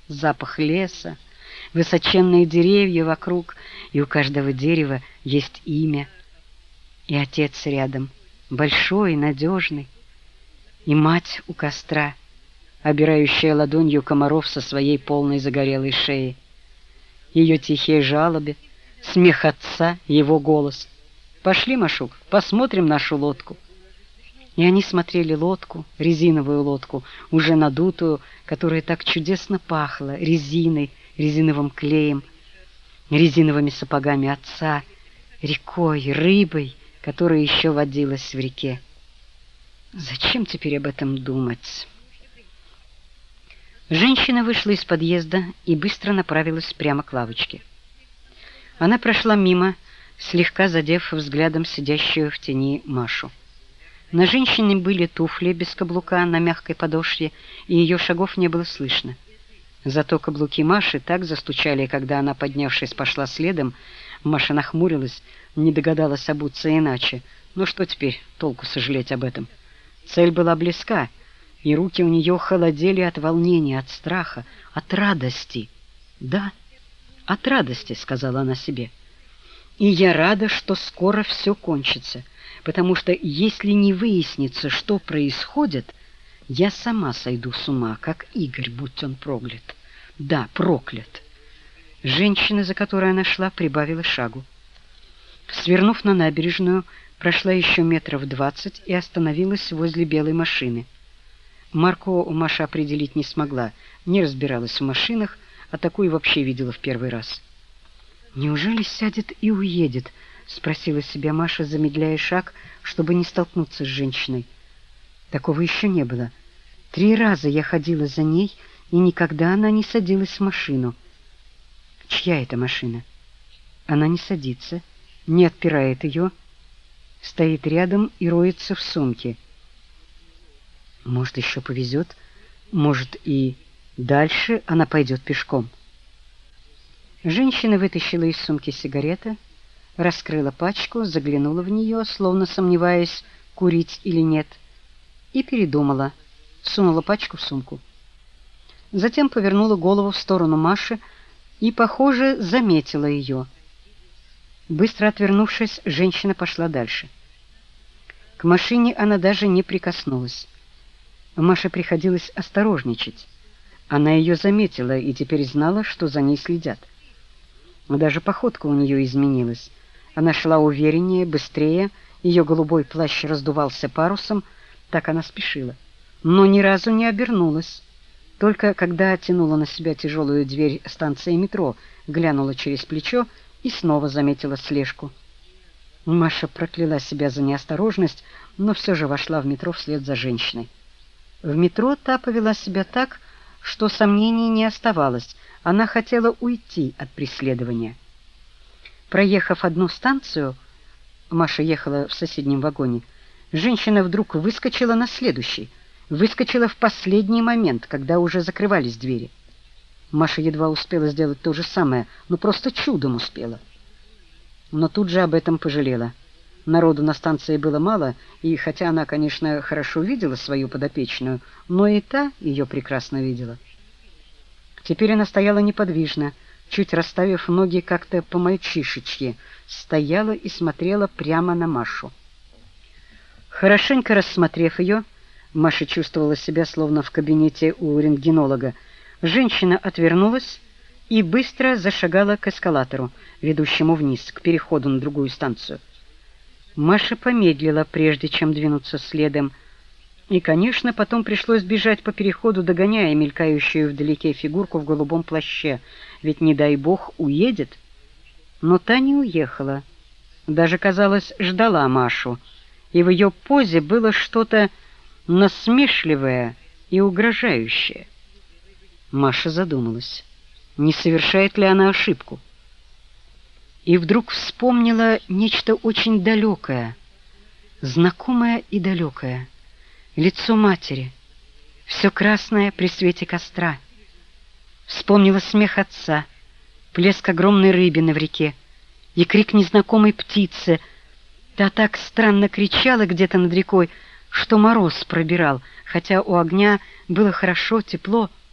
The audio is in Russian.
запах леса, высоченные деревья вокруг, и у каждого дерева есть имя. И отец рядом, большой, надежный, и мать у костра, обирающая ладонью комаров со своей полной загорелой шеи. Ее тихие жалобы, смех отца, его голос. «Пошли, Машук, посмотрим нашу лодку». И они смотрели лодку, резиновую лодку, уже надутую, которая так чудесно пахла резиной, резиновым клеем, резиновыми сапогами отца, рекой, рыбой, которая еще водилась в реке. Зачем теперь об этом думать? Женщина вышла из подъезда и быстро направилась прямо к лавочке. Она прошла мимо, слегка задев взглядом сидящую в тени Машу. На женщине были туфли без каблука на мягкой подошве, и ее шагов не было слышно. Зато каблуки Маши так застучали, когда она, поднявшись, пошла следом. Маша нахмурилась, не догадалась обуться иначе. Ну что теперь, толку сожалеть об этом? Цель была близка, и руки у нее холодели от волнения, от страха, от радости. «Да, от радости», — сказала она себе. «И я рада, что скоро все кончится, потому что если не выяснится, что происходит, я сама сойду с ума, как Игорь, будь он проклят. Да, проклят». Женщина, за которой она шла, прибавила шагу. Свернув на набережную, прошла еще метров 20 и остановилась возле белой машины. Марку Маша определить не смогла, не разбиралась в машинах, а такую вообще видела в первый раз. «Неужели сядет и уедет?» — спросила себя Маша, замедляя шаг, чтобы не столкнуться с женщиной. Такого еще не было. 3 раза я ходила за ней, и никогда она не садилась в машину. Чья это машина? Она не садится, не отпирает ее, стоит рядом и роется в сумке. Может, еще повезет, может, и дальше она пойдет пешком. Женщина вытащила из сумки сигареты, раскрыла пачку, заглянула в нее, словно сомневаясь, курить или нет, и передумала, сунула пачку в сумку. Затем повернула голову в сторону Маши и, похоже, заметила ее. Быстро отвернувшись, женщина пошла дальше. К машине она даже не прикоснулась. Маше приходилось осторожничать. Она ее заметила и теперь знала, что за ней следят. Даже походка у нее изменилась. Она шла увереннее, быстрее, ее голубой плащ раздувался парусом, так она спешила. Но ни разу не обернулась. Только когда тянула на себя тяжелую дверь станции метро, глянула через плечо и снова заметила слежку. Маша прокляла себя за неосторожность, но все же вошла в метро вслед за женщиной. В метро та повела себя так, что сомнений не оставалось. Она хотела уйти от преследования. Проехав одну станцию, Маша ехала в соседнем вагоне, женщина вдруг выскочила на следующий, выскочила в последний момент, когда уже закрывались двери. Маша едва успела сделать то же самое, но просто чудом успела. Но тут же об этом пожалела. Народу на станции было мало, и хотя она, конечно, хорошо видела свою подопечную, но и та ее прекрасно видела. Теперь она стояла неподвижно, чуть расставив ноги как-то по-мальчишечьи, стояла и смотрела прямо на Машу. Хорошенько рассмотрев ее, Маша чувствовала себя словно в кабинете у рентгенолога. Женщина отвернулась и быстро зашагала к эскалатору, ведущему вниз, к переходу на другую станцию. Маша помедлила, прежде чем двинуться следом, и, конечно, потом пришлось бежать по переходу, догоняя мелькающую вдалеке фигурку в голубом плаще, ведь, не дай бог, уедет. Но та не уехала, даже, казалось, ждала Машу, и в ее позе было что-то насмешливое и угрожающее. Маша задумалась, не совершает ли она ошибку. И вдруг вспомнила нечто очень далекое, знакомое и далекое. Лицо матери, все красное при свете костра. Вспомнила смех отца, плеск огромной рыбины в реке и крик незнакомой птицы. Та так странно кричала где-то над рекой, что мороз пробирал, хотя у огня было хорошо, тепло.